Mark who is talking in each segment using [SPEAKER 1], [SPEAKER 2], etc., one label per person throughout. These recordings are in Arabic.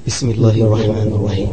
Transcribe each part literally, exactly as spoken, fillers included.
[SPEAKER 1] بسم الله الرحمن الرحيم.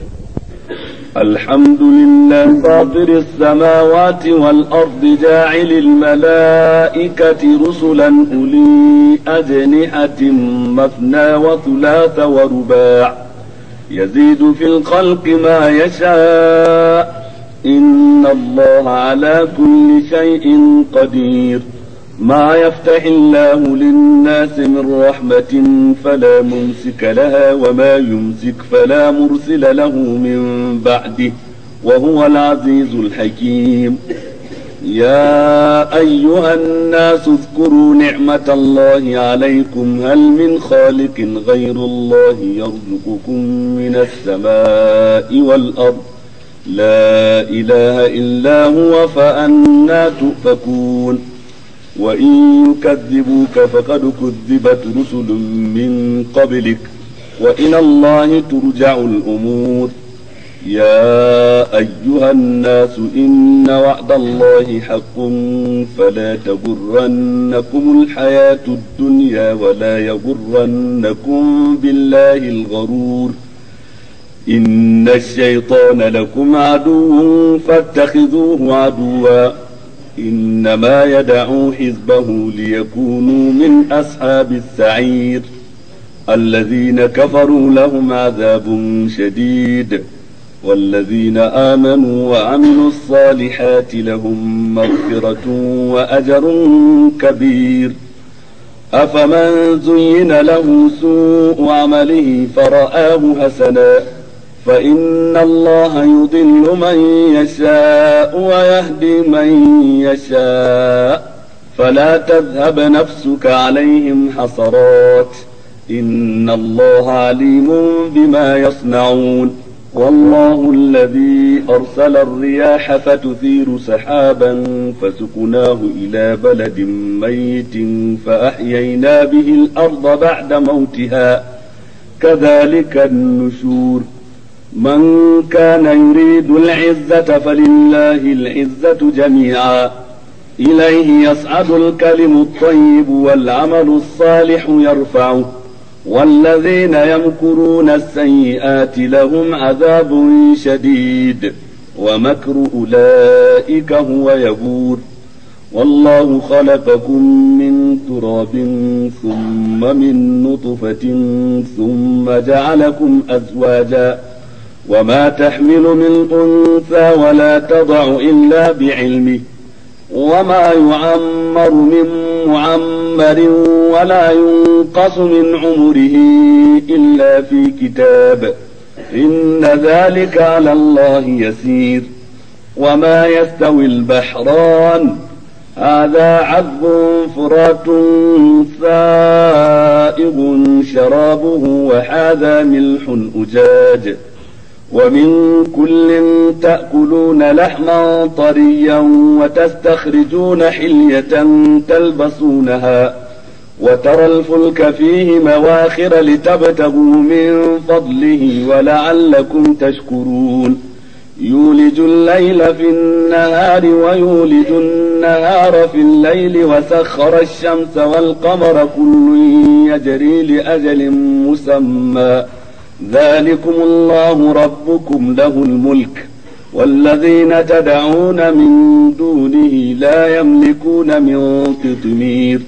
[SPEAKER 2] الحمد لله فاطر السماوات والأرض جاعل الملائكة رسلا أولي أجنحة مثنى وثلاث ورباع يزيد في الخلق ما يشاء إن الله على كل شيء قدير. ما يفتح الله للناس من رحمة فلا ممسك لها وما يمسك فلا مرسل له من بعده وهو العزيز الحكيم. يا أيها الناس اذكروا نعمة الله عليكم هل من خالق غير الله يرزقكم من السماء والأرض لا إله إلا هو فأنى تؤفكون. وإن يكذبوك فقد كذبت رسل من قبلك وإلى الله ترجع الأمور. يا أيها الناس إن وعد الله حق فلا تغرنكم الحياة الدنيا ولا يغرنكم بالله الغرور. إن الشيطان لكم عدو فاتخذوه عدوا إنما يدعو حزبه ليكونوا من أصحاب السعير. الذين كفروا لهم عذاب شديد والذين آمنوا وعملوا الصالحات لهم مغفرة وأجر كبير. أفمن زين له سوء عمله فرآه حسنا فإن الله يضل من يشاء ويهدي من يشاء فلا تذهب نفسك عليهم حسرات إن الله عليم بما يصنعون. والله الذي أرسل الرياح فتثير سحابا فسقناه إلى بلد ميت فأحيينا به الأرض بعد موتها كذلك النشور. من كان يريد العزة فلله العزة جميعا إليه يصعد الكلم الطيب والعمل الصالح يرفعه والذين يمكرون السيئات لهم عذاب شديد ومكر أولئك هو يبور. والله خلقكم من تراب ثم من نطفة ثم جعلكم أزواجا وما تحمل من أنثى ولا تضع إلا بعلمه وما يعمر من معمر ولا ينقص من عمره إلا في كتاب إن ذلك على الله يسير. وما يستوي البحران هذا عذب فرات سائغ شرابه وهذا ملح أجاج ومن كل تأكلون لحما طريا وتستخرجون حلية تلبسونها وترى الفلك فيه مواخر لتبتغوا من فضله ولعلكم تشكرون. يولج الليل في النهار ويولج النهار في الليل وسخر الشمس والقمر كل يجري لأجل مسمى ذلكم الله ربكم له الملك والذين تدعون من دونه لا يملكون من قطمير.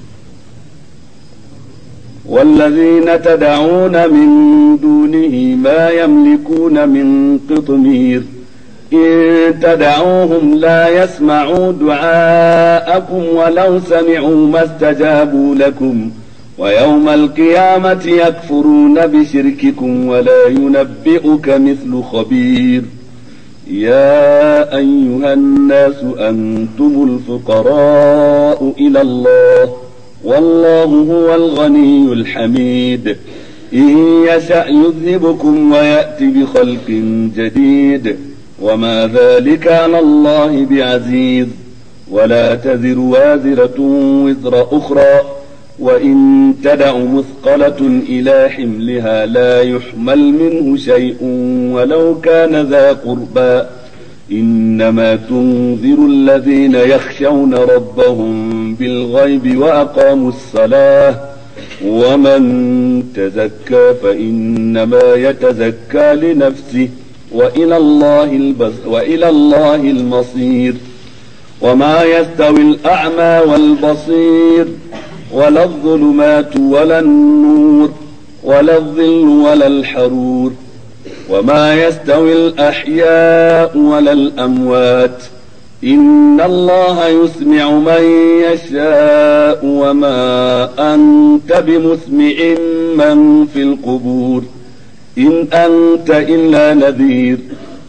[SPEAKER 2] والذين تدعون من دونه ما يملكون من قطمير إن تدعوهم لا يسمعوا دعاءكم ولو سمعوا ما استجابوا لكم ويوم القيامة يكفرون بشرككم ولا ينبئك مثل خبير. يا أيها الناس أنتم الفقراء إلى الله والله هو الغني الحميد. إن يشأ يذهبكم ويأتي بخلق جديد وما ذلك على الله بعزيز. ولا تزر وازرة وزر أخرى وإن تدع مثقلة إلى حملها لا يحمل منه شيء ولو كان ذا قربى إنما تنذر الذين يخشون ربهم بالغيب وأقاموا الصلاة ومن تزكى فإنما يتزكى لنفسه وإلى الله, البص وإلى الله المصير. وما يستوي الأعمى والبصير ولا الظلمات ولا النور ولا الظل ولا الحرور وما يستوي الأحياء ولا الأموات إن الله يسمع من يشاء وما أنت بمسمع من في القبور إن أنت إلا نذير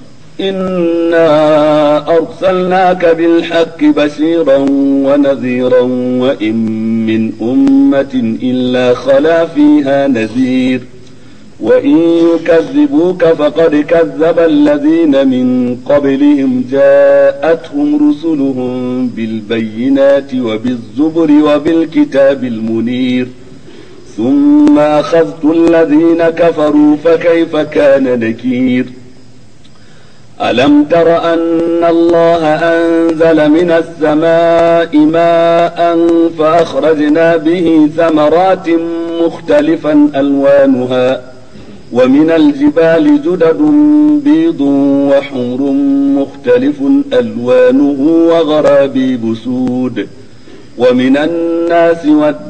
[SPEAKER 2] إنا أرسلناك بالحق بشيرا ونذيرا وإن من أمة إلا خلا فيها نذير وإن يكذبوك فقد كذب الذين من قبلهم جاءتهم رسلهم بالبينات وبالزبر وبالكتاب المنير ثم أخذت الذين كفروا فكيف كان نكير. ألم تر أن الله أنزل من السماء ماء فأخرجنا به ثمرات مختلفا ألوانها ومن الجبال جدد بيض وحمر مختلف ألوانه وغرابيب سود ومن الناس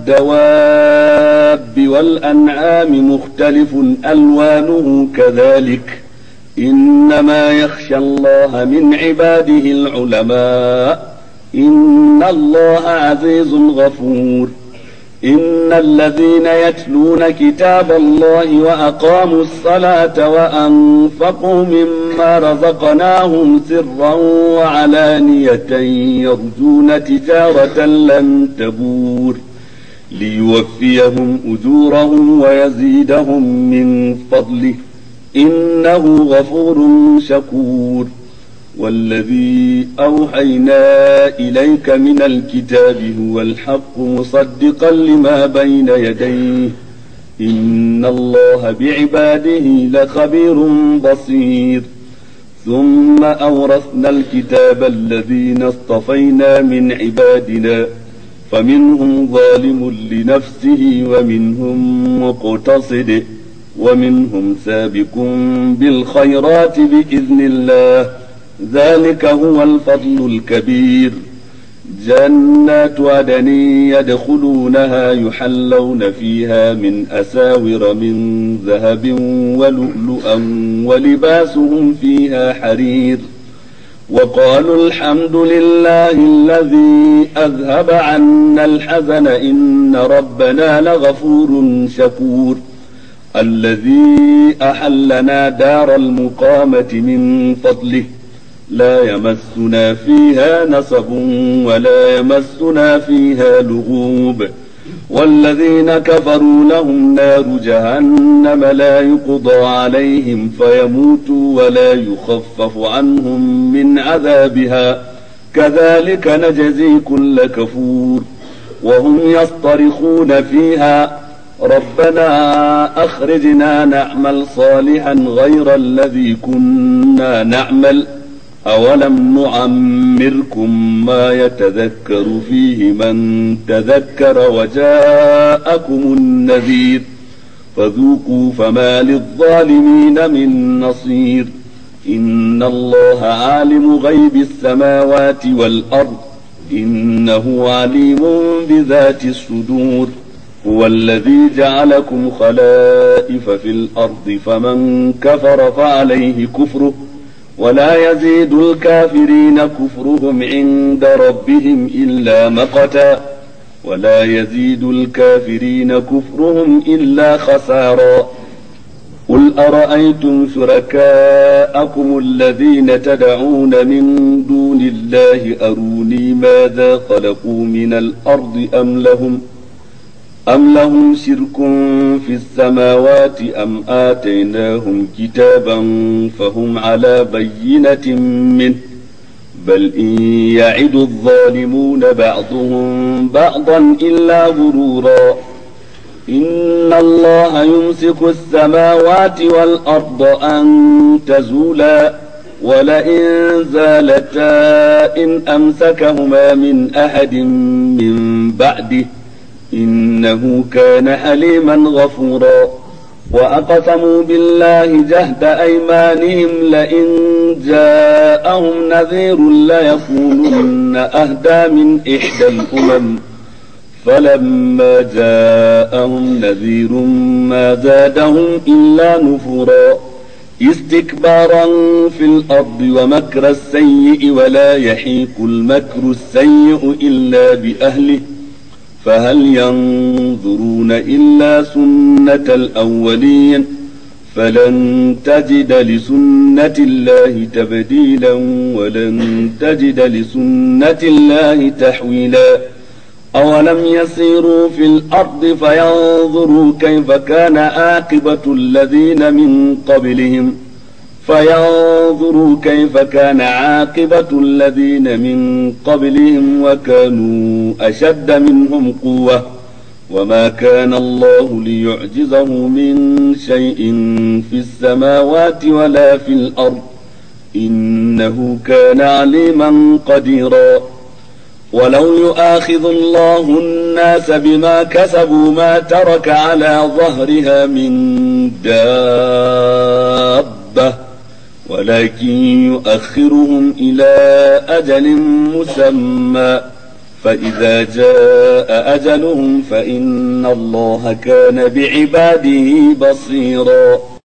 [SPEAKER 2] والدواب والأنعام مختلف ألوانه كذلك إنما يخشى الله من عباده العلماء إن الله عزيز غفور. إن الذين يتلون كتاب الله وأقاموا الصلاة وأنفقوا مما رزقناهم سرا وعلانية يرجون تجارة لن تبور ليوفيهم أجورهم ويزيدهم من فضله إنه غفور شكور. والذي أوحينا إليك من الكتاب هو الحق مصدقا لما بين يديه إن الله بعباده لخبير بصير. ثم أورثنا الكتاب الذين اصطفينا من عبادنا فمنهم ظالم لنفسه ومنهم مقتصد ومنهم سابق بالخيرات بإذن الله ذلك هو الفضل الكبير. جنات عدن يدخلونها يحلون فيها من أساور من ذهب ولؤلؤا ولباسهم فيها حرير وقالوا الحمد لله الذي أذهب عنا الحزن إن ربنا لغفور شكور. الذي أحلنا دار المقامة من فضله لا يمسنا فيها نصب ولا يمسنا فيها لغوب. والذين كفروا لهم نار جهنم لا يقضى عليهم فيموتوا ولا يخفف عنهم من عذابها كذلك نجزي كل كفور. وهم يصطرخون فيها ربنا أخرجنا نعمل صالحا غير الذي كنا نعمل أولم نعمركم ما يتذكر فيه من تذكر وجاءكم النذير فذوقوا فما للظالمين من نصير. إن الله عالم غيب السماوات والأرض إنه عليم بذات الصدور. هو الذي جعلكم خلائف في الأرض فمن كفر فعليه كفره ولا يزيد الكافرين كفرهم عند ربهم إلا مقتا ولا يزيد الكافرين كفرهم إلا خسارا. قل أرأيتم شركاءكم الذين تدعون من دون الله أروني ماذا خلقوا من الأرض أم لهم أم لهم شرك في السماوات أم آتيناهم كتابا فهم على بينة منه بل إن يعد الظالمون بعضهم بعضا إلا غرورا. إن الله يمسك السماوات والأرض أن تزولا ولئن زالتا إن أمسكهما من أحد من بعده إنه كان حليما غفورا. وأقسموا بالله جهد أيمانهم لئن جاءهم نذير ليكونن أهدى من إحدى الأمم فلما جاءهم نذير ما زادهم إلا نفورا استكبارا في الأرض ومكر السيء ولا يحيق المكر السيء إلا بأهله فهل ينظرون إلا سنة الأولين فلن تجد لسنة الله تبديلا ولن تجد لسنة الله تحويلا. أولم يسيروا في الأرض فينظروا كيف كان عاقبة الذين من قبلهم فينظروا كيف كان عاقبة الذين من قبلهم وكانوا أشد منهم قوة وما كان الله ليعجزه من شيء في السماوات ولا في الأرض إنه كان عليما قديرا. ولو يؤاخذ الله الناس بما كسبوا ما ترك على ظهرها من دابة ولكن يؤخرهم إلى أجل مسمى فإذا جاء أجلهم فإن الله كان بعباده بصيرا.